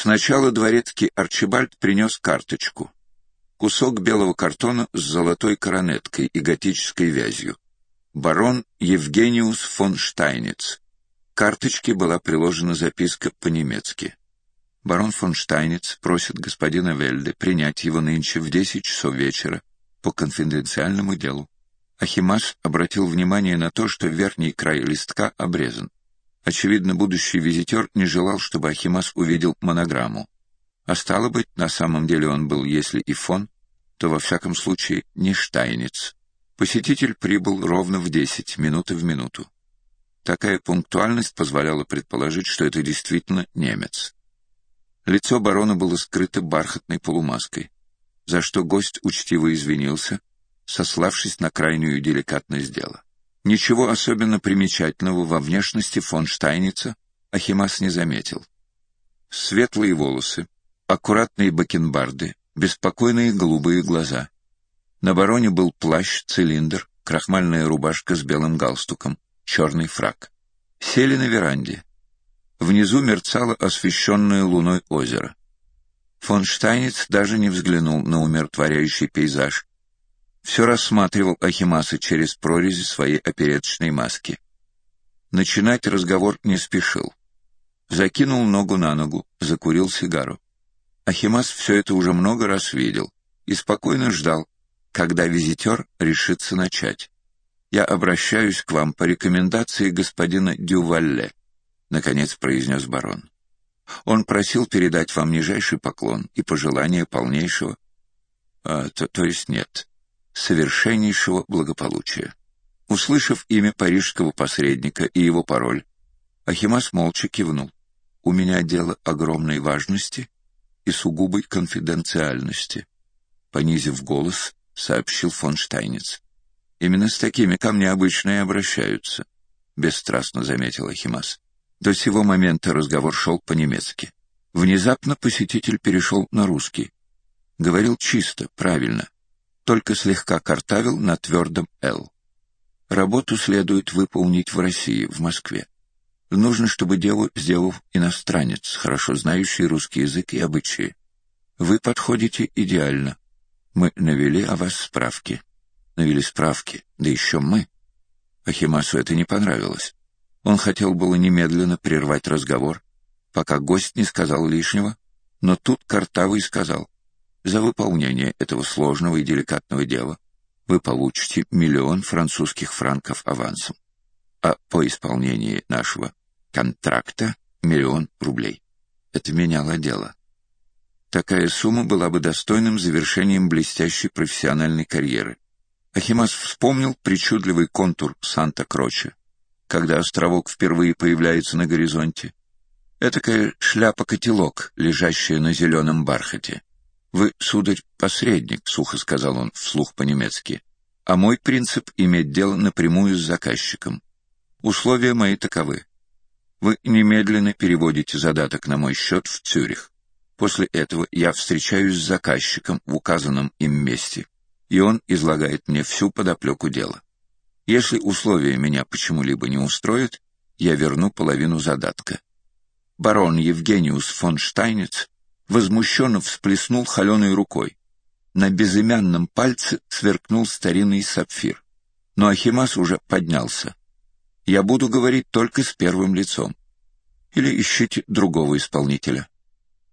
Сначала дворецкий Арчибальд принес карточку. Кусок белого картона с золотой коронеткой и готической вязью. Барон Евгениус фон Штайниц. К карточке была приложена записка по-немецки. Барон фон Штайниц просит господина Вельде принять его нынче в 10 часов вечера по конфиденциальному делу. Ахимас обратил внимание на то, что верхний край листка обрезан. Очевидно, будущий визитер не желал, чтобы Ахимас увидел монограмму. А стало быть, на самом деле он был, если и фон, то во всяком случае не Штайниц. Посетитель прибыл ровно в 10, минуты в минуту. Такая пунктуальность позволяла предположить, что это действительно немец. Лицо барона было скрыто бархатной полумаской, за что гость учтиво извинился, сославшись на крайнюю деликатность дела. Ничего особенно примечательного во внешности фон Штайница Ахимас не заметил. Светлые волосы, аккуратные бакенбарды, беспокойные голубые глаза. На бароне был плащ, цилиндр, крахмальная рубашка с белым галстуком, черный фрак. Сели на веранде. Внизу мерцало освещенное луной озеро. Фон Штайниц даже не взглянул на умиротворяющий пейзаж. Все рассматривал Ахимаса через прорези своей опереточной маски. Начинать разговор не спешил. Закинул ногу на ногу, закурил сигару. Ахимас все это уже много раз видел и спокойно ждал, когда визитер решится начать. «Я обращаюсь к вам по рекомендации господина Дювалле», — наконец произнес барон. «Он просил передать вам нижайший поклон и пожелание полнейшего, то есть нет, совершеннейшего благополучия». Услышав имя парижского посредника и его пароль, Ахимас молча кивнул. «У меня дело огромной важности и сугубой конфиденциальности», — понизив голос, сообщил фон Штайниц. «Именно с такими ко мне обычно и обращаются», — бесстрастно заметил Ахимас. До сего момента разговор шел по-немецки. Внезапно посетитель перешел на русский. Говорил чисто, правильно, только слегка картавил на твердом «л». Работу следует выполнить в России, в Москве. Нужно, чтобы дело сделал иностранец, хорошо знающий русский язык и обычаи. Вы подходите идеально. Мы навели о вас справки. Навели справки, да еще мы. Ахимасу это не понравилось. Он хотел было немедленно прервать разговор, пока гость не сказал лишнего, но тут картавый сказал: «За выполнение этого сложного и деликатного дела вы получите 1 000 000 французских франков авансом, а по исполнении нашего контракта 1 000 000 рублей». Это меняло дело. Такая сумма была бы достойным завершением блестящей профессиональной карьеры. Ахимас вспомнил причудливый контур Санта-Кроче, когда островок впервые появляется на горизонте. Этакая шляпа-котелок, лежащая на зеленом бархате. «Вы, сударь, посредник», — сухо сказал он вслух по-немецки, «а мой принцип — иметь дело напрямую с заказчиком. Условия мои таковы. Вы немедленно переводите задаток на мой счет в Цюрих. После этого я встречаюсь с заказчиком в указанном им месте, и он излагает мне всю подоплеку дела. Если условия меня почему-либо не устроят, я верну половину задатка». Барон Евгениус фон Штайниц возмущенно всплеснул холеной рукой. На безымянном пальце сверкнул старинный сапфир. Но Ахимас уже поднялся. «Я буду говорить только с первым лицом. Или ищите другого исполнителя».